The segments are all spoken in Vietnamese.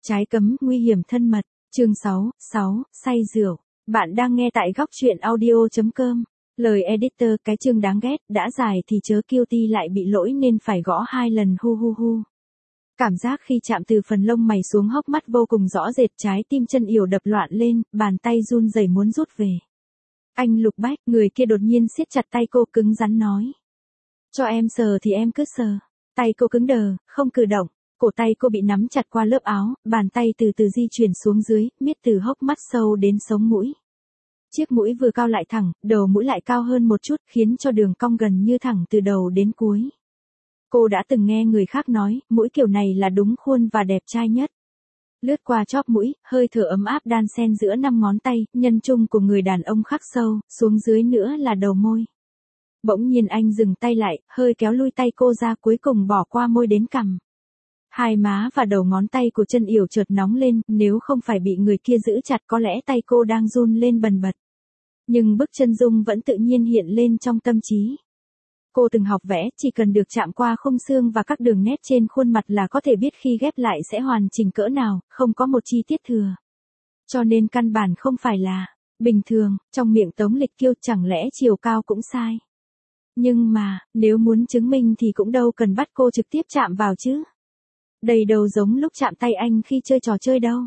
Trái cấm, nguy hiểm thân mật, chương 6, say rượu. Bạn đang nghe tại góc truyện audio.com. Lời editor, cái chương đáng ghét, đã dài thì chớ guilty lại bị lỗi nên phải gõ 2 lần hu hu hu. Cảm giác khi chạm từ phần lông mày xuống hốc mắt vô cùng rõ rệt, trái tim chân yểu đập loạn lên, bàn tay run rẩy muốn rút về. Anh Lục Bách, người kia đột nhiên siết chặt tay cô cứng rắn nói. Cho em sờ thì em cứ sờ. Tay cô cứng đờ, không cử động. Cổ tay cô bị nắm chặt qua lớp áo, bàn tay từ từ di chuyển xuống dưới, miết từ hốc mắt sâu đến sống mũi. Chiếc mũi vừa cao lại thẳng, đầu mũi lại cao hơn một chút, khiến cho đường cong gần như thẳng từ đầu đến cuối. Cô đã từng nghe người khác nói, mũi kiểu này là đúng khuôn và đẹp trai nhất. Lướt qua chóp mũi, hơi thở ấm áp đan xen giữa 5 ngón tay, nhân trung của người đàn ông khắc sâu, xuống dưới nữa là đầu môi. Bỗng nhiên anh dừng tay lại, hơi kéo lui tay cô ra, cuối cùng bỏ qua môi đến cằm. Hai má và đầu ngón tay của chân yểu chợt nóng lên, nếu không phải bị người kia giữ chặt có lẽ tay cô đang run lên bần bật. Nhưng bức chân dung vẫn tự nhiên hiện lên trong tâm trí. Cô từng học vẽ, chỉ cần được chạm qua khung xương và các đường nét trên khuôn mặt là có thể biết khi ghép lại sẽ hoàn chỉnh cỡ nào, không có một chi tiết thừa. Cho nên căn bản không phải là bình thường, trong miệng Tống Lịch Kiêu chẳng lẽ chiều cao cũng sai. Nhưng mà, nếu muốn chứng minh thì cũng đâu cần bắt cô trực tiếp chạm vào chứ. Đây đâu giống lúc chạm tay anh khi chơi trò chơi đâu.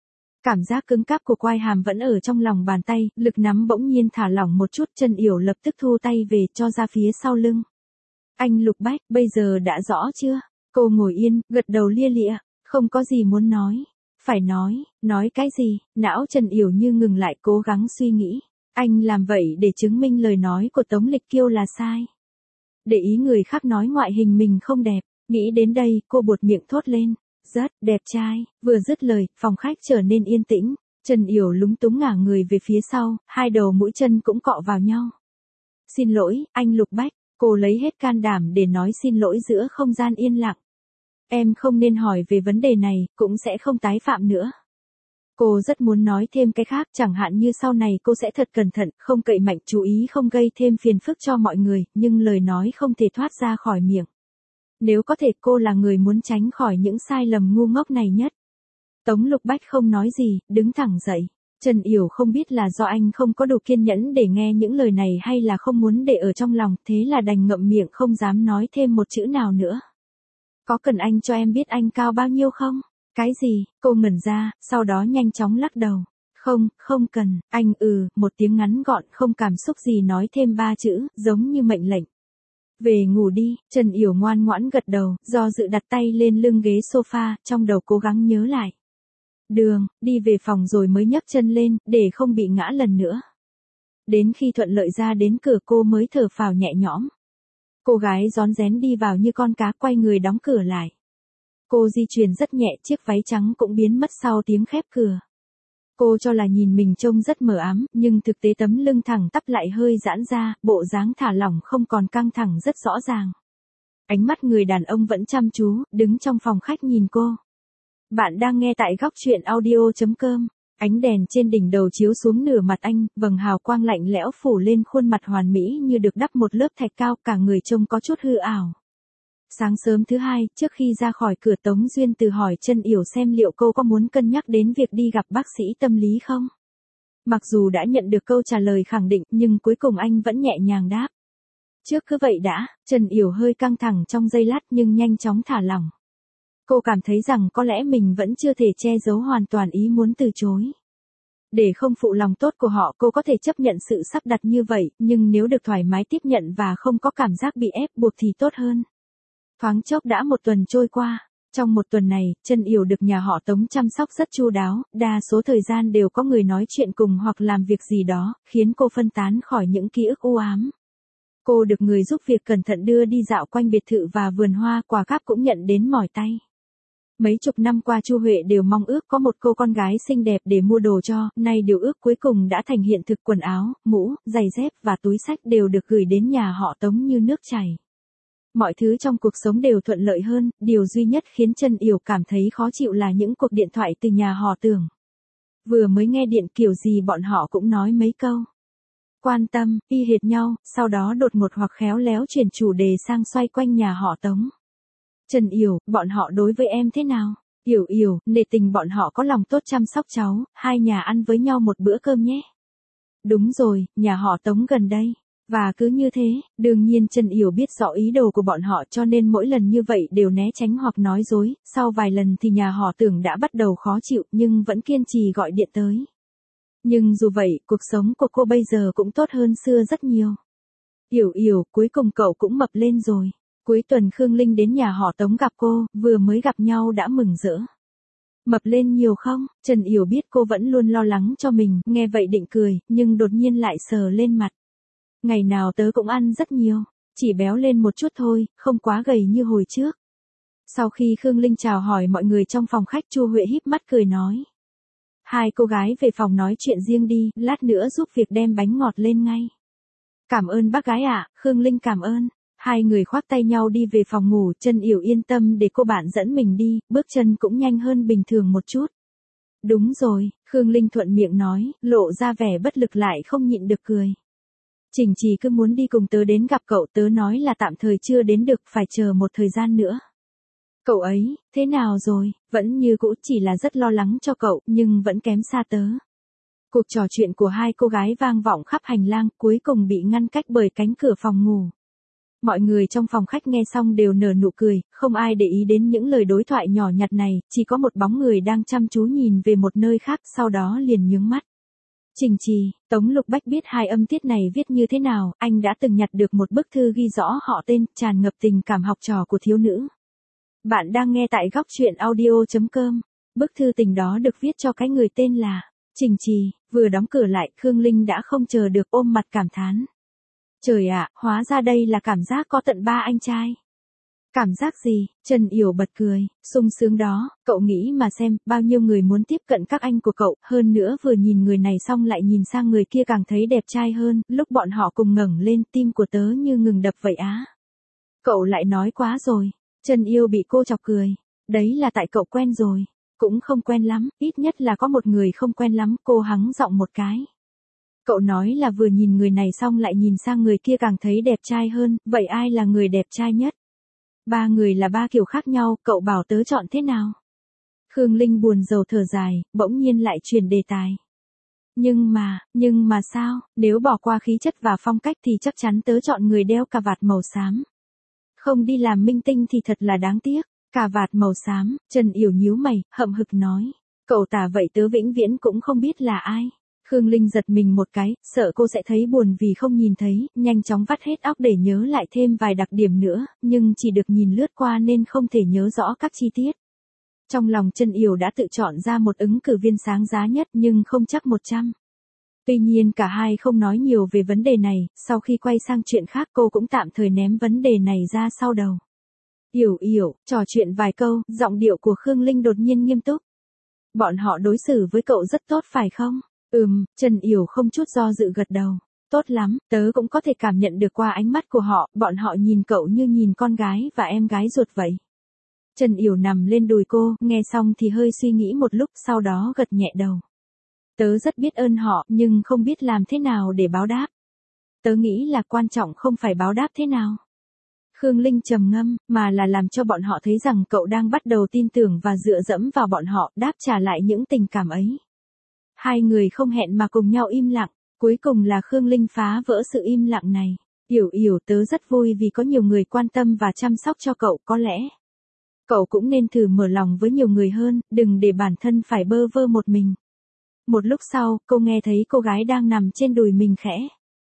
Cảm giác cứng cáp của quai hàm vẫn ở trong lòng bàn tay, lực nắm bỗng nhiên thả lỏng một chút, chân yểu lập tức thu tay về cho ra phía sau lưng. Anh Lục Bách, bây giờ đã rõ chưa? Cô ngồi yên, gật đầu lia lịa, không có gì muốn nói. Phải nói cái gì? Não chân yểu như ngừng lại cố gắng suy nghĩ. Anh làm vậy để chứng minh lời nói của Tống Lịch Kiêu là sai. Để ý người khác nói ngoại hình mình không đẹp. Nghĩ đến đây, cô buột miệng thốt lên. Rất đẹp trai. Vừa dứt lời, phòng khách trở nên yên tĩnh. Trần Yểu lúng túng ngả người về phía sau, hai đầu mũi chân cũng cọ vào nhau. Xin lỗi, anh Lục Bách. Cô lấy hết can đảm để nói xin lỗi giữa không gian yên lặng. Em không nên hỏi về vấn đề này, cũng sẽ không tái phạm nữa. Cô rất muốn nói thêm cái khác, chẳng hạn như sau này cô sẽ thật cẩn thận, không cậy mạnh, chú ý không gây thêm phiền phức cho mọi người, nhưng lời nói không thể thoát ra khỏi miệng. Nếu có thể cô là người muốn tránh khỏi những sai lầm ngu ngốc này nhất. Tống Lục Bách không nói gì, đứng thẳng dậy. Trần Yểu không biết là do anh không có đủ kiên nhẫn để nghe những lời này hay là không muốn để ở trong lòng, thế là đành ngậm miệng không dám nói thêm một chữ nào nữa. Có cần anh cho em biết anh cao bao nhiêu không? Cái gì? Cô ngẩn ra, sau đó nhanh chóng lắc đầu. Không cần, anh một tiếng ngắn gọn không cảm xúc gì nói thêm 3 chữ, giống như mệnh lệnh. Về ngủ đi, Trần Yểu ngoan ngoãn gật đầu, do dự đặt tay lên lưng ghế sofa, trong đầu cố gắng nhớ lại. Đi về phòng rồi mới nhấc chân lên, để không bị ngã lần nữa. Đến khi thuận lợi ra đến cửa cô mới thở phào nhẹ nhõm. Cô gái rón rén đi vào như con cá, quay người đóng cửa lại. Cô di chuyển rất nhẹ, chiếc váy trắng cũng biến mất sau tiếng khép cửa. Cô cho là nhìn mình trông rất mờ ám, nhưng thực tế tấm lưng thẳng tắp lại hơi giãn ra, bộ dáng thả lỏng không còn căng thẳng rất rõ ràng. Ánh mắt người đàn ông vẫn chăm chú, đứng trong phòng khách nhìn cô. Bạn đang nghe tại góc truyện audio.com. Ánh đèn trên đỉnh đầu chiếu xuống nửa mặt anh, vầng hào quang lạnh lẽo phủ lên khuôn mặt hoàn mỹ như được đắp một lớp thạch cao, cả người trông có chút hư ảo. Sáng sớm thứ hai, trước khi ra khỏi cửa, Tống Duyên Từ hỏi Trần Yểu xem liệu cô có muốn cân nhắc đến việc đi gặp bác sĩ tâm lý không. Mặc dù đã nhận được câu trả lời khẳng định, nhưng cuối cùng anh vẫn nhẹ nhàng đáp. Trước cứ vậy đã. Trần Yểu hơi căng thẳng trong giây lát nhưng nhanh chóng thả lỏng. Cô cảm thấy rằng có lẽ mình vẫn chưa thể che giấu hoàn toàn ý muốn từ chối. Để không phụ lòng tốt của họ, cô có thể chấp nhận sự sắp đặt như vậy, nhưng nếu được thoải mái tiếp nhận và không có cảm giác bị ép buộc thì tốt hơn. Thoáng chốc đã 1 tuần trôi qua. Trong 1 tuần này, Trần Yểu được nhà họ Tống chăm sóc rất chu đáo, đa số thời gian đều có người nói chuyện cùng hoặc làm việc gì đó, khiến cô phân tán khỏi những ký ức u ám. Cô được người giúp việc cẩn thận đưa đi dạo quanh biệt thự và vườn hoa, quà cáp cũng nhận đến mỏi tay. Mấy chục năm qua Chu Huệ đều mong ước có một cô con gái xinh đẹp để mua đồ cho, nay điều ước cuối cùng đã thành hiện thực, quần áo, mũ, giày dép và túi xách đều được gửi đến nhà họ Tống như nước chảy. Mọi thứ trong cuộc sống đều thuận lợi hơn, điều duy nhất khiến Trần Yểu cảm thấy khó chịu là những cuộc điện thoại từ nhà họ Tưởng. Vừa mới nghe điện kiểu gì bọn họ cũng nói mấy câu quan tâm, y hệt nhau, sau đó đột ngột hoặc khéo léo chuyển chủ đề sang xoay quanh nhà họ Tống. Trần Yểu, bọn họ đối với em thế nào? Yểu Yểu, nể tình bọn họ có lòng tốt chăm sóc cháu, hai nhà ăn với nhau một bữa cơm nhé. Đúng rồi, nhà họ Tống gần đây. Và cứ như thế, đương nhiên Trần Yểu biết rõ ý đồ của bọn họ cho nên mỗi lần như vậy đều né tránh hoặc nói dối, sau vài lần thì nhà họ Tưởng đã bắt đầu khó chịu nhưng vẫn kiên trì gọi điện tới. Nhưng dù vậy, cuộc sống của cô bây giờ cũng tốt hơn xưa rất nhiều. Yểu Yểu, cuối cùng cậu cũng mập lên rồi. Cuối tuần Khương Linh đến nhà họ Tống gặp cô, vừa mới gặp nhau đã mừng rỡ. Mập lên nhiều không? Trần Yểu biết cô vẫn luôn lo lắng cho mình, nghe vậy định cười, nhưng đột nhiên lại sờ lên mặt. Ngày nào tớ cũng ăn rất nhiều, chỉ béo lên một chút thôi, không quá gầy như hồi trước. Sau khi Khương Linh chào hỏi mọi người trong phòng khách, Chu Huệ híp mắt cười nói. Hai cô gái về phòng nói chuyện riêng đi, lát nữa giúp việc đem bánh ngọt lên ngay. Cảm ơn bác gái ạ, Khương Linh cảm ơn. Hai người khoác tay nhau đi về phòng ngủ, Trần Yểu yên tâm để cô bạn dẫn mình đi, bước chân cũng nhanh hơn bình thường một chút. Đúng rồi, Khương Linh thuận miệng nói, lộ ra vẻ bất lực lại không nhịn được cười. Trình Trì cứ muốn đi cùng tớ đến gặp cậu, tớ nói là tạm thời chưa đến được, phải chờ một thời gian nữa. Cậu ấy, thế nào rồi, vẫn như cũ, chỉ là rất lo lắng cho cậu, nhưng vẫn kém xa tớ. Cuộc trò chuyện của hai cô gái vang vọng khắp hành lang, cuối cùng bị ngăn cách bởi cánh cửa phòng ngủ. Mọi người trong phòng khách nghe xong đều nở nụ cười, không ai để ý đến những lời đối thoại nhỏ nhặt này, chỉ có một bóng người đang chăm chú nhìn về một nơi khác, sau đó liền nhướng mắt. Trình Trì, Tống Lục Bách biết hai âm tiết này viết như thế nào, anh đã từng nhặt được một bức thư ghi rõ họ tên, tràn ngập tình cảm học trò của thiếu nữ. Bạn đang nghe tại góc truyện audio.com. Bức thư tình đó được viết cho cái người tên là Trình Trì. Vừa đóng cửa lại, Khương Linh đã không chờ được ôm mặt cảm thán. Trời ạ, hóa ra đây là cảm giác có tận ba anh trai. Cảm giác gì? Trần Yểu bật cười, sung sướng đó, cậu nghĩ mà xem, bao nhiêu người muốn tiếp cận các anh của cậu, hơn nữa vừa nhìn người này xong lại nhìn sang người kia càng thấy đẹp trai hơn, lúc bọn họ cùng ngẩng lên, tim của tớ như ngừng đập vậy á. Cậu lại nói quá rồi. Trần Yêu bị cô chọc cười. Đấy là tại cậu quen rồi. Cũng không quen lắm, ít nhất là có một người không quen lắm, cô hắng giọng một cái. Cậu nói là vừa nhìn người này xong lại nhìn sang người kia càng thấy đẹp trai hơn, vậy ai là người đẹp trai nhất? Ba người là ba kiểu khác nhau, cậu bảo tớ chọn thế nào? Khương Linh buồn rầu thở dài, bỗng nhiên lại chuyển đề tài. Nhưng mà sao, nếu bỏ qua khí chất và phong cách thì chắc chắn tớ chọn người đeo cà vạt màu xám. Không đi làm minh tinh thì thật là đáng tiếc. Cà vạt màu xám, Trần Yểu nhíu mày, hậm hực nói. Cậu tả vậy tớ vĩnh viễn cũng không biết là ai. Khương Linh giật mình một cái, sợ cô sẽ thấy buồn vì không nhìn thấy, nhanh chóng vắt hết óc để nhớ lại thêm vài đặc điểm nữa, nhưng chỉ được nhìn lướt qua nên không thể nhớ rõ các chi tiết. Trong lòng Trần Yểu đã tự chọn ra một ứng cử viên sáng giá nhất nhưng không chắc 100. Tuy nhiên cả hai không nói nhiều về vấn đề này, sau khi quay sang chuyện khác cô cũng tạm thời ném vấn đề này ra sau đầu. Yểu Yểu, trò chuyện vài câu, giọng điệu của Khương Linh đột nhiên nghiêm túc. Bọn họ đối xử với cậu rất tốt phải không? Trần Yểu không chút do dự gật đầu. Tốt lắm, tớ cũng có thể cảm nhận được qua ánh mắt của họ, bọn họ nhìn cậu như nhìn con gái và em gái ruột vậy. Trần Yểu nằm lên đùi cô, nghe xong thì hơi suy nghĩ một lúc, sau đó gật nhẹ đầu. Tớ rất biết ơn họ, nhưng không biết làm thế nào để báo đáp. Tớ nghĩ là quan trọng không phải báo đáp thế nào. Khương Linh trầm ngâm, mà là làm cho bọn họ thấy rằng cậu đang bắt đầu tin tưởng và dựa dẫm vào bọn họ, đáp trả lại những tình cảm ấy. Hai người không hẹn mà cùng nhau im lặng, cuối cùng là Khương Linh phá vỡ sự im lặng này. Yểu Yểu, tớ rất vui vì có nhiều người quan tâm và chăm sóc cho cậu, có lẽ cậu cũng nên thử mở lòng với nhiều người hơn, đừng để bản thân phải bơ vơ một mình. Một lúc sau, cô nghe thấy cô gái đang nằm trên đùi mình khẽ.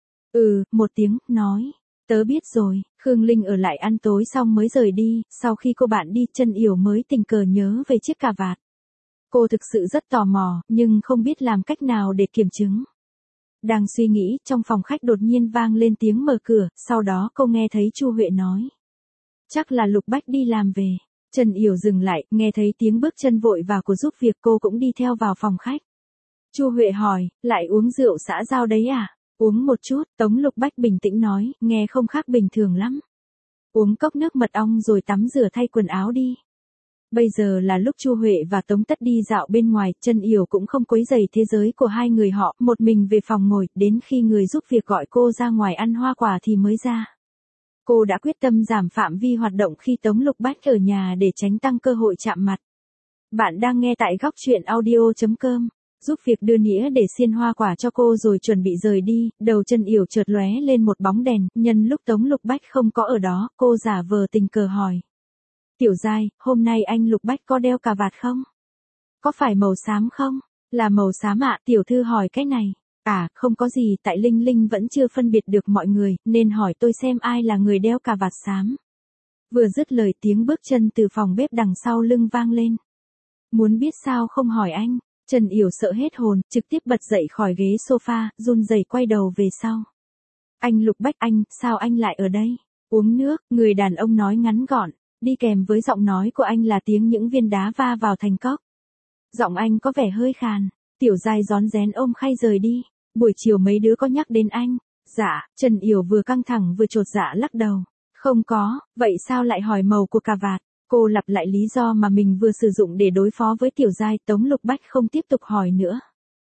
Một tiếng, nói. Tớ biết rồi. Khương Linh ở lại ăn tối xong mới rời đi, sau khi cô bạn đi, Trần Yểu mới tình cờ nhớ về chiếc cà vạt. Cô thực sự rất tò mò, nhưng không biết làm cách nào để kiểm chứng. Đang suy nghĩ, trong phòng khách đột nhiên vang lên tiếng mở cửa, sau đó cô nghe thấy Chu Huệ nói. Chắc là Lục Bách đi làm về. Trần Yểu dừng lại, nghe thấy tiếng bước chân vội vào của giúp việc, cô cũng đi theo vào phòng khách. Chu Huệ hỏi, lại uống rượu xã giao đấy à? Uống một chút, Tống Lục Bách bình tĩnh nói, nghe không khác bình thường lắm. Uống cốc nước mật ong rồi tắm rửa thay quần áo đi. Bây giờ là lúc Chu Huệ và Tống Tất đi dạo bên ngoài, Trần Yểu cũng không quấy rầy thế giới của hai người họ, một mình về phòng ngồi, đến khi người giúp việc gọi cô ra ngoài ăn hoa quả thì mới ra. Cô đã quyết tâm giảm phạm vi hoạt động khi Tống Lục Bách ở nhà để tránh tăng cơ hội chạm mặt. Bạn đang nghe tại góc chuyện audio.com. Giúp việc đưa nĩa để xiên hoa quả cho cô rồi chuẩn bị rời đi, đầu Trần Yểu chợt lóe lên một bóng đèn, nhân lúc Tống Lục Bách không có ở đó, cô giả vờ tình cờ hỏi. Tiểu Giai, hôm nay anh Lục Bách có đeo cà vạt không? Có phải màu xám không? Là màu xám ạ, tiểu thư hỏi cái này. À, không có gì, tại Linh Linh vẫn chưa phân biệt được mọi người, nên hỏi tôi xem ai là người đeo cà vạt xám. Vừa dứt lời tiếng bước chân từ phòng bếp đằng sau lưng vang lên. Muốn biết sao không hỏi anh? Trần Yểu sợ hết hồn, trực tiếp bật dậy khỏi ghế sofa, run rẩy quay đầu về sau. Anh Lục Bách, anh, sao anh lại ở đây? Uống nước, người đàn ông nói ngắn gọn, đi kèm với giọng nói của anh là tiếng những viên đá va vào thành cốc. Giọng anh có vẻ hơi khàn. Tiểu Giai rón rén ôm khay rời đi. Buổi chiều mấy đứa có nhắc đến anh? Dạ, Trần Yểu vừa căng thẳng vừa chột dạ lắc đầu. Không có, vậy sao lại hỏi màu của cà vạt? Cô lặp lại lý do mà mình vừa sử dụng để đối phó với Tiểu Giai. Tống Lục Bách không tiếp tục hỏi nữa.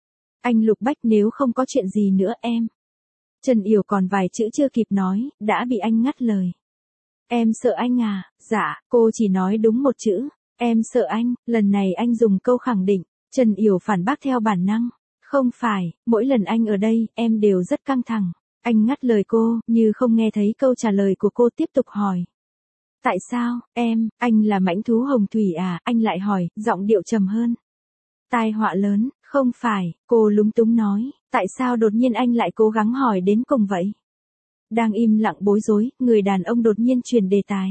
Anh Lục Bách, nếu không có chuyện gì nữa em. Trần Yểu còn vài chữ chưa kịp nói, đã bị anh ngắt lời. Em sợ anh à? Dạ, cô chỉ nói đúng một chữ. Em sợ anh. Lần này anh dùng câu khẳng định. Trần Yểu phản bác theo bản năng. Không phải, mỗi lần anh ở đây, em đều rất căng thẳng. Anh ngắt lời cô, như không nghe thấy câu trả lời của cô, tiếp tục hỏi. Tại sao, em, anh là mãnh thú hồng thủy à? Anh lại hỏi, giọng điệu trầm hơn. Tai họa lớn, không phải, cô lúng túng nói. Tại sao đột nhiên anh lại cố gắng hỏi đến cùng vậy? Đang im lặng bối rối, người đàn ông đột nhiên chuyển đề tài.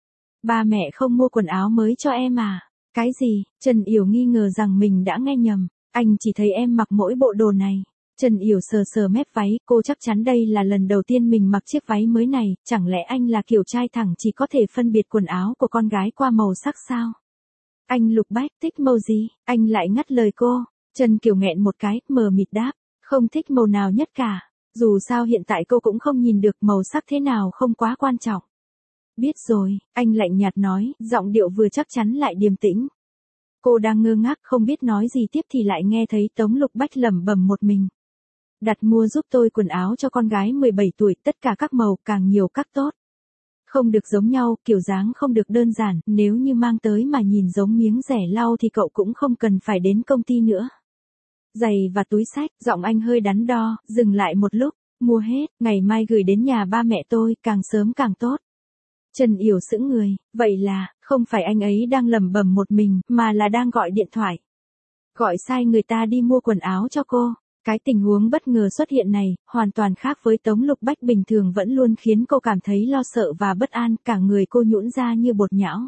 Ba mẹ không mua quần áo mới cho em à? Cái gì? Trần Yểu nghi ngờ rằng mình đã nghe nhầm. Anh chỉ thấy em mặc mỗi bộ đồ này. Trần Yểu sờ sờ mép váy, cô chắc chắn đây là lần đầu tiên mình mặc chiếc váy mới này, chẳng lẽ anh là kiểu trai thẳng chỉ có thể phân biệt quần áo của con gái qua màu sắc sao? Anh Lục Bách, thích màu gì? Anh lại ngắt lời cô. Trần Kiều nghẹn một cái, mờ mịt đáp, không thích màu nào nhất cả. Dù sao hiện tại cô cũng không nhìn được màu sắc thế nào, không quá quan trọng. Biết rồi, anh lạnh nhạt nói, giọng điệu vừa chắc chắn lại điềm tĩnh. Cô đang ngơ ngác không biết nói gì tiếp thì lại nghe thấy Tống Lục Bách lẩm bẩm một mình. Đặt mua giúp tôi quần áo cho con gái 17 tuổi, tất cả các màu, càng nhiều càng tốt. Không được giống nhau, kiểu dáng không được đơn giản, nếu như mang tới mà nhìn giống miếng rẻ lau thì cậu cũng không cần phải đến công ty nữa. Giày và túi xách, giọng anh hơi đắn đo, dừng lại một lúc, mua hết, ngày mai gửi đến nhà ba mẹ tôi, càng sớm càng tốt. Trần Yểu sững người, vậy là, không phải anh ấy đang lẩm bẩm một mình, mà là đang gọi điện thoại. Gọi sai người ta đi mua quần áo cho cô. Cái tình huống bất ngờ xuất hiện này, hoàn toàn khác với Tống Lục Bách bình thường vẫn luôn khiến cô cảm thấy lo sợ và bất an, cả người cô nhũn ra như bột nhão.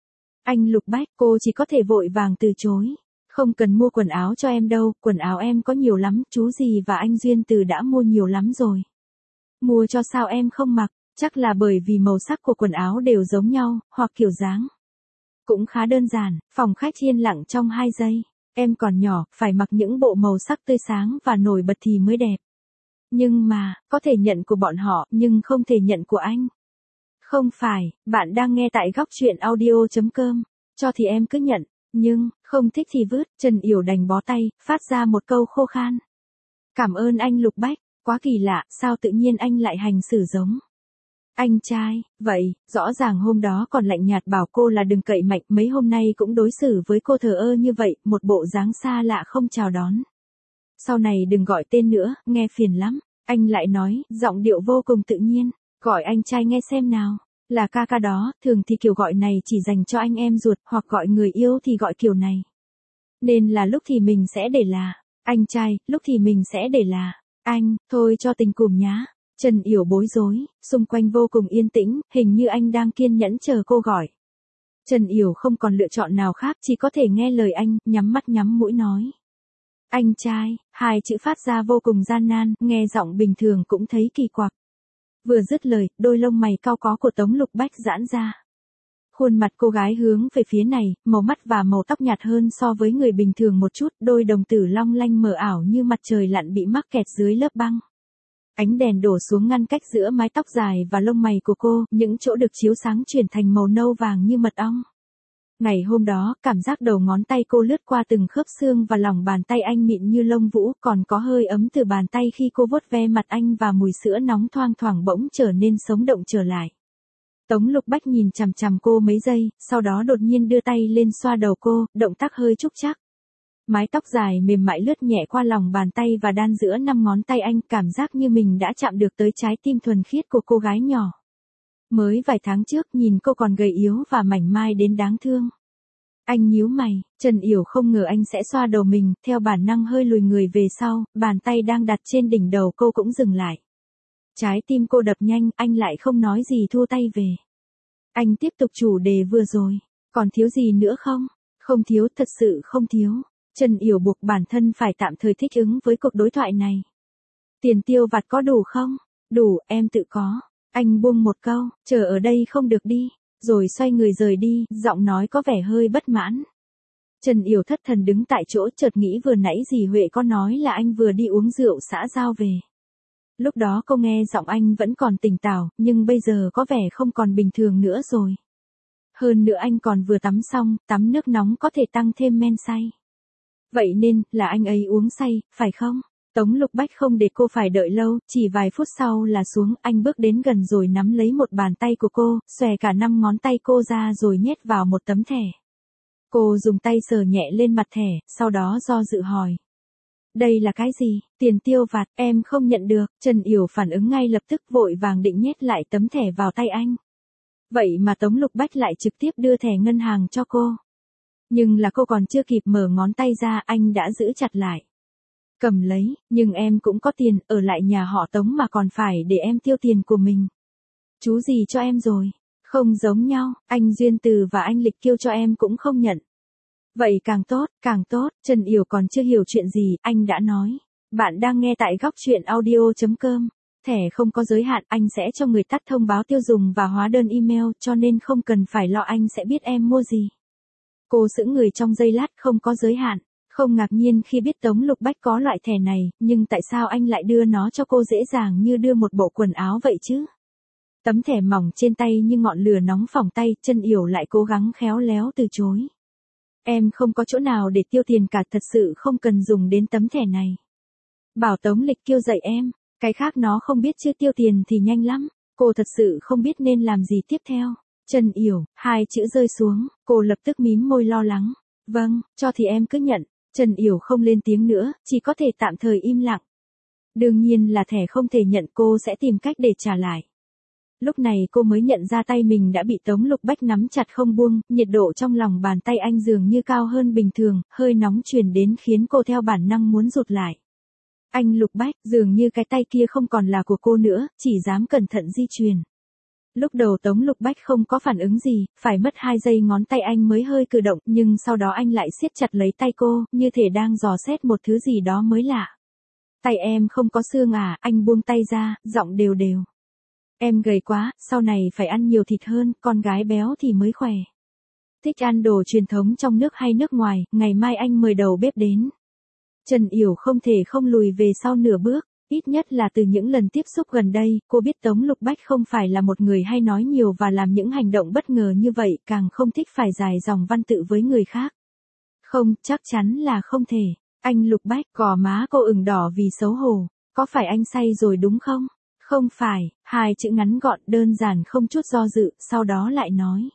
Anh Lục Bách, cô chỉ có thể vội vàng từ chối. Không cần mua quần áo cho em đâu, quần áo em có nhiều lắm, chú gì và anh Duyên Từ đã mua nhiều lắm rồi. Mua cho sao em không mặc? Chắc là bởi vì màu sắc của quần áo đều giống nhau, hoặc kiểu dáng. Cũng khá đơn giản, phòng khách yên lặng trong 2 giây. Em còn nhỏ, phải mặc những bộ màu sắc tươi sáng và nổi bật thì mới đẹp. Nhưng mà, có thể nhận của bọn họ, nhưng không thể nhận của anh. Không phải, bạn đang nghe tại góc chuyện audio.com. Cho thì em cứ nhận, nhưng, không thích thì vứt. Trần Yểu đành bó tay, phát ra một câu khô khan. Cảm ơn anh Lục Bách, quá kỳ lạ, sao tự nhiên anh lại hành xử giống anh trai, vậy, rõ ràng hôm đó còn lạnh nhạt bảo cô là đừng cậy mạnh, mấy hôm nay cũng đối xử với cô thờ ơ như vậy, một bộ dáng xa lạ không chào đón. Sau này đừng gọi tên nữa, nghe phiền lắm. Anh lại nói, giọng điệu vô cùng tự nhiên, gọi anh trai nghe xem nào. Là ca ca đó, thường thì kiểu gọi này chỉ dành cho anh em ruột, hoặc gọi người yêu thì gọi kiểu này. Nên là lúc thì mình sẽ để là anh trai, lúc thì mình sẽ để là anh, thôi cho tình cùm nhá. Trần Yểu bối rối, xung quanh vô cùng yên tĩnh, hình như anh đang kiên nhẫn chờ cô gọi. Trần Yểu không còn lựa chọn nào khác, chỉ có thể nghe lời anh, nhắm mắt nhắm mũi nói. Anh trai, 2 chữ phát ra vô cùng gian nan, nghe giọng bình thường cũng thấy kỳ quặc. Vừa dứt lời, đôi lông mày cau có của Tống Lục Bách giãn ra. Khuôn mặt cô gái hướng về phía này, màu mắt và màu tóc nhạt hơn so với người bình thường một chút, đôi đồng tử long lanh mờ ảo như mặt trời lặn bị mắc kẹt dưới lớp băng. Ánh đèn đổ xuống ngăn cách giữa mái tóc dài và lông mày của cô, những chỗ được chiếu sáng chuyển thành màu nâu vàng như mật ong. Ngày hôm đó, cảm giác đầu ngón tay cô lướt qua từng khớp xương và lòng bàn tay anh mịn như lông vũ, còn có hơi ấm từ bàn tay khi cô vuốt ve mặt anh và mùi sữa nóng thoang thoảng bỗng trở nên sống động trở lại. Tống Lục Bách nhìn chằm chằm cô mấy giây, sau đó đột nhiên đưa tay lên xoa đầu cô, động tác hơi trúc trắc. Mái tóc dài mềm mại lướt nhẹ qua lòng bàn tay và đan giữa 5 ngón tay anh, cảm giác như mình đã chạm được tới trái tim thuần khiết của cô gái nhỏ. Mới vài tháng trước nhìn cô còn gầy yếu và mảnh mai đến đáng thương. Anh nhíu mày, Trần Yểu không ngờ anh sẽ xoa đầu mình, theo bản năng hơi lùi người về sau, bàn tay đang đặt trên đỉnh đầu cô cũng dừng lại. Trái tim cô đập nhanh, anh lại không nói gì thua tay về. Anh tiếp tục chủ đề vừa rồi, còn thiếu gì nữa không? Không thiếu, thật sự không thiếu. Trần Yểu buộc bản thân phải tạm thời thích ứng với cuộc đối thoại này. Tiền tiêu vặt có đủ không? Đủ, em tự có. Anh buông một câu, chờ ở đây không được đi, rồi xoay người rời đi, giọng nói có vẻ hơi bất mãn. Trần Yểu thất thần đứng tại chỗ, chợt nghĩ vừa nãy dì Huệ có nói là anh vừa đi uống rượu xã giao về. Lúc đó cô nghe giọng anh vẫn còn tỉnh táo, nhưng bây giờ có vẻ không còn bình thường nữa rồi. Hơn nữa anh còn vừa tắm xong, tắm nước nóng có thể tăng thêm men say. Vậy nên, là anh ấy uống say, phải không? Tống Lục Bách không để cô phải đợi lâu, chỉ vài phút sau là xuống, anh bước đến gần rồi nắm lấy một bàn tay của cô, xòe cả 5 ngón tay cô ra rồi nhét vào một tấm thẻ. Cô dùng tay sờ nhẹ lên mặt thẻ, sau đó do dự hỏi. Đây là cái gì? Tiền tiêu vặt, em không nhận được. Trần Yểu phản ứng ngay lập tức, vội vàng định nhét lại tấm thẻ vào tay anh. Vậy mà Tống Lục Bách lại trực tiếp đưa thẻ ngân hàng cho cô. Nhưng là cô còn chưa kịp mở ngón tay ra, anh đã giữ chặt lại. Cầm lấy, nhưng em cũng có tiền, ở lại nhà họ Tống mà còn phải để em tiêu tiền của mình. Chú gì cho em rồi? Không giống nhau, anh Duyên Từ và anh Lịch Kiêu cho em cũng không nhận. Vậy càng tốt, Trần Yểu còn chưa hiểu chuyện gì, anh đã nói. Bạn đang nghe tại góc truyện audio.com. Thẻ không có giới hạn, anh sẽ cho người tắt thông báo tiêu dùng và hóa đơn email, cho nên không cần phải lo anh sẽ biết em mua gì. Cô sững người trong giây lát, không có giới hạn. Không ngạc nhiên khi biết Tống Lục Bách có loại thẻ này, nhưng tại sao anh lại đưa nó cho cô dễ dàng như đưa một bộ quần áo vậy chứ? Tấm thẻ mỏng trên tay như ngọn lửa nóng phỏng tay, Trần Yểu lại cố gắng khéo léo từ chối. Em không có chỗ nào để tiêu tiền cả, thật sự không cần dùng đến tấm thẻ này. Bảo Tống Lịch Kiêu dạy em, cái khác nó không biết chứ tiêu tiền thì nhanh lắm. Cô thật sự không biết nên làm gì tiếp theo. Trần Yểu, 2 chữ rơi xuống, cô lập tức mím môi lo lắng. Vâng, cho thì em cứ nhận. Trần Yểu không lên tiếng nữa, chỉ có thể tạm thời im lặng. Đương nhiên là thẻ không thể nhận, cô sẽ tìm cách để trả lại. Lúc này cô mới nhận ra tay mình đã bị Tống Lục Bách nắm chặt không buông, nhiệt độ trong lòng bàn tay anh dường như cao hơn bình thường, hơi nóng truyền đến khiến cô theo bản năng muốn rụt lại. Anh Lục Bách, dường như cái tay kia không còn là của cô nữa, chỉ dám cẩn thận di chuyển. Lúc đầu Tống Lục Bách không có phản ứng gì, phải mất 2 giây ngón tay anh mới hơi cử động, nhưng sau đó anh lại siết chặt lấy tay cô, như thể đang dò xét một thứ gì đó mới lạ. Tay em không có xương à, anh buông tay ra, giọng đều đều. Em gầy quá, sau này phải ăn nhiều thịt hơn, con gái béo thì mới khỏe. Thích ăn đồ truyền thống trong nước hay nước ngoài, ngày mai anh mời đầu bếp đến. Trần Yểu không thể không lùi về sau nửa bước, ít nhất là từ những lần tiếp xúc gần đây, cô biết Tống Lục Bách không phải là một người hay nói nhiều và làm những hành động bất ngờ như vậy, càng không thích phải dài dòng văn tự với người khác. Không, chắc chắn là không thể. Anh Lục Bách, gò má cô ửng đỏ vì xấu hổ. Có phải anh say rồi đúng không? Không phải, 2 chữ ngắn gọn đơn giản không chút do dự, sau đó lại nói.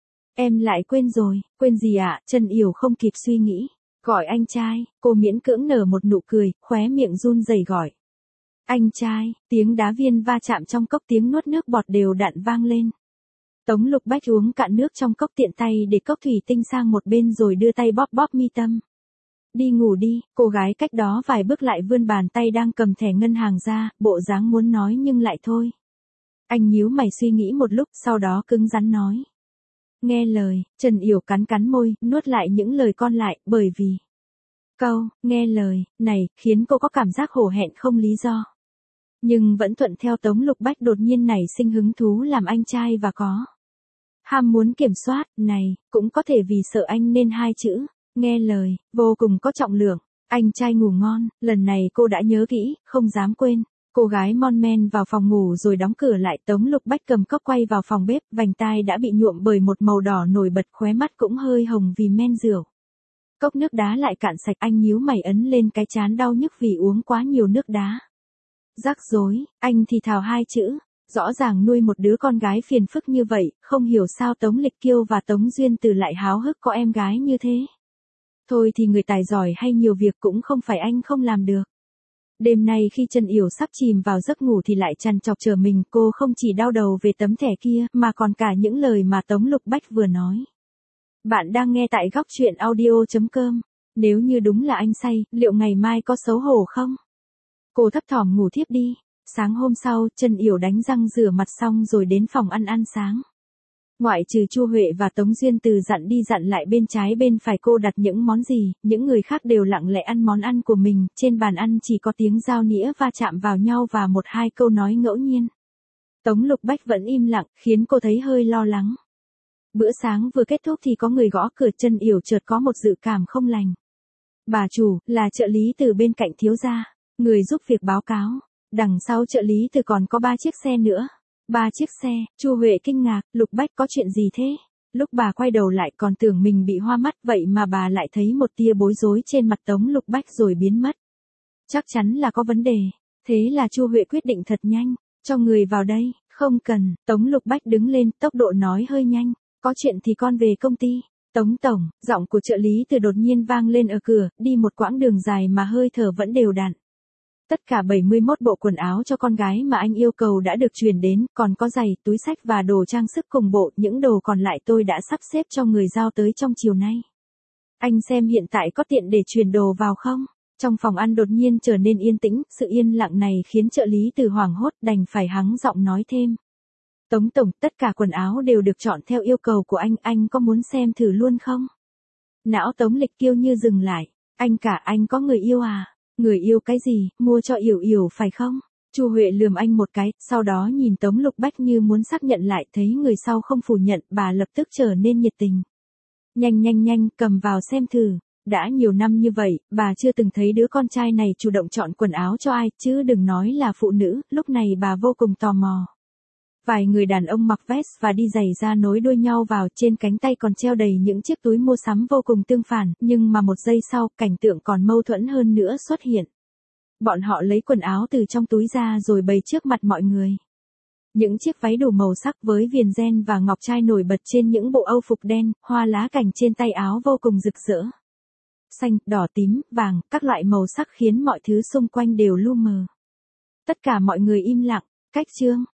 Em lại quên rồi, quên gì ạ? Trần Yểu không kịp suy nghĩ. Gọi anh trai, cô miễn cưỡng nở một nụ cười, khóe miệng run rẩy gọi. Anh trai, tiếng đá viên va chạm trong cốc, tiếng nuốt nước bọt đều đặn vang lên. Tống Lục Bách uống cạn nước trong cốc, tiện tay để cốc thủy tinh sang một bên rồi đưa tay bóp bóp mi tâm. Đi ngủ đi, cô gái cách đó vài bước lại vươn bàn tay đang cầm thẻ ngân hàng ra, bộ dáng muốn nói nhưng lại thôi. Anh nhíu mày suy nghĩ một lúc, sau đó cứng rắn nói. Nghe lời, Trần Yểu cắn cắn môi, nuốt lại những lời còn lại, bởi vì câu, nghe lời, này, khiến cô có cảm giác hổ hẹn không lý do. Nhưng vẫn thuận theo Tống Lục Bách đột nhiên nảy sinh hứng thú làm anh trai và có ham muốn kiểm soát, này, cũng có thể vì sợ anh nên 2 chữ, nghe lời, vô cùng có trọng lượng. Anh trai ngủ ngon, lần này cô đã nhớ kỹ, không dám quên. Cô gái mon men vào phòng ngủ rồi đóng cửa lại. Tống Lục Bách cầm cốc quay vào phòng bếp, vành tai đã bị nhuộm bởi một màu đỏ nổi bật, khóe mắt cũng hơi hồng vì men rượu. Cốc nước đá lại cạn sạch, anh nhíu mày ấn lên cái trán đau nhức vì uống quá nhiều nước đá. Rắc rối, anh thì thào 2 chữ, Rõ ràng nuôi một đứa con gái phiền phức như vậy, không hiểu sao Tống Lịch Kiêu và Tống Duyên Từ lại háo hức có em gái như thế. Thôi thì người tài giỏi hay nhiều việc cũng không phải anh không làm được. Đêm nay khi Trần Yểu sắp chìm vào giấc ngủ thì lại trằn trọc chờ mình, cô không chỉ đau đầu về tấm thẻ kia, mà còn cả những lời mà Tống Lục Bách vừa nói. Bạn đang nghe tại góc truyện audio.com. Nếu như đúng là anh say, liệu ngày mai có xấu hổ không? Cô thấp thỏm ngủ thiếp đi. Sáng hôm sau, Trần Yểu đánh răng rửa mặt xong rồi đến phòng ăn sáng. Ngoại trừ Chu Huệ và Tống Duyên Từ dặn đi dặn lại bên trái bên phải cô đặt những món gì, những người khác đều lặng lẽ ăn món ăn của mình, trên bàn ăn chỉ có tiếng dao nĩa va chạm vào nhau và một hai câu nói ngẫu nhiên. Tống Lục Bách vẫn im lặng, khiến cô thấy hơi lo lắng. Bữa sáng vừa kết thúc thì có người gõ cửa, Trần Yểu chợt có một dự cảm không lành. Bà chủ, là trợ lý Từ bên cạnh thiếu gia, người giúp việc báo cáo. Đằng sau trợ lý Từ còn có 3 chiếc xe nữa. 3 chiếc xe, Chu Huệ kinh ngạc, Lục Bách có chuyện gì thế? Lúc bà quay đầu lại còn tưởng mình bị hoa mắt, vậy mà bà lại thấy một tia bối rối trên mặt Tống Lục Bách rồi biến mất. Chắc chắn là có vấn đề. Thế là Chu Huệ quyết định thật nhanh, cho người vào đây. Không cần. Tống Lục Bách đứng lên, tốc độ nói hơi nhanh. Có chuyện thì con về công ty. Tống tổng, giọng của trợ lý Từ đột nhiên vang lên ở cửa, đi một quãng đường dài mà hơi thở vẫn đều đặn. Tất cả 71 bộ quần áo cho con gái mà anh yêu cầu đã được chuyển đến, còn có giày, túi xách và đồ trang sức cùng bộ, những đồ còn lại tôi đã sắp xếp cho người giao tới trong chiều nay. Anh xem hiện tại có tiện để chuyển đồ vào không? Trong phòng ăn đột nhiên trở nên yên tĩnh, sự yên lặng này khiến trợ lý Từ hoảng hốt, đành phải hắng giọng nói thêm. Tống tổng, tất cả quần áo đều được chọn theo yêu cầu của anh có muốn xem thử luôn không? Não Tống Lịch Kiêu như dừng lại, anh có người yêu à? Người yêu cái gì, mua cho Yểu Yểu phải không? Chu Huệ lườm anh một cái, sau đó nhìn Tống Lục Bách như muốn xác nhận lại, thấy người sau không phủ nhận, bà lập tức trở nên nhiệt tình. Nhanh, cầm vào xem thử. Đã nhiều năm như vậy, bà chưa từng thấy đứa con trai này chủ động chọn quần áo cho ai, chứ đừng nói là phụ nữ, lúc này bà vô cùng tò mò. Vài người đàn ông mặc vest và đi giày da nối đuôi nhau vào, trên cánh tay còn treo đầy những chiếc túi mua sắm vô cùng tương phản, nhưng mà một giây sau, cảnh tượng còn mâu thuẫn hơn nữa xuất hiện. Bọn họ lấy quần áo từ trong túi ra rồi bày trước mặt mọi người. Những chiếc váy đủ màu sắc với viền ren và ngọc trai nổi bật trên những bộ âu phục đen, hoa lá cảnh trên tay áo vô cùng rực rỡ. Xanh, đỏ, tím, vàng, các loại màu sắc khiến mọi thứ xung quanh đều lu mờ. Tất cả mọi người im lặng, cách chương.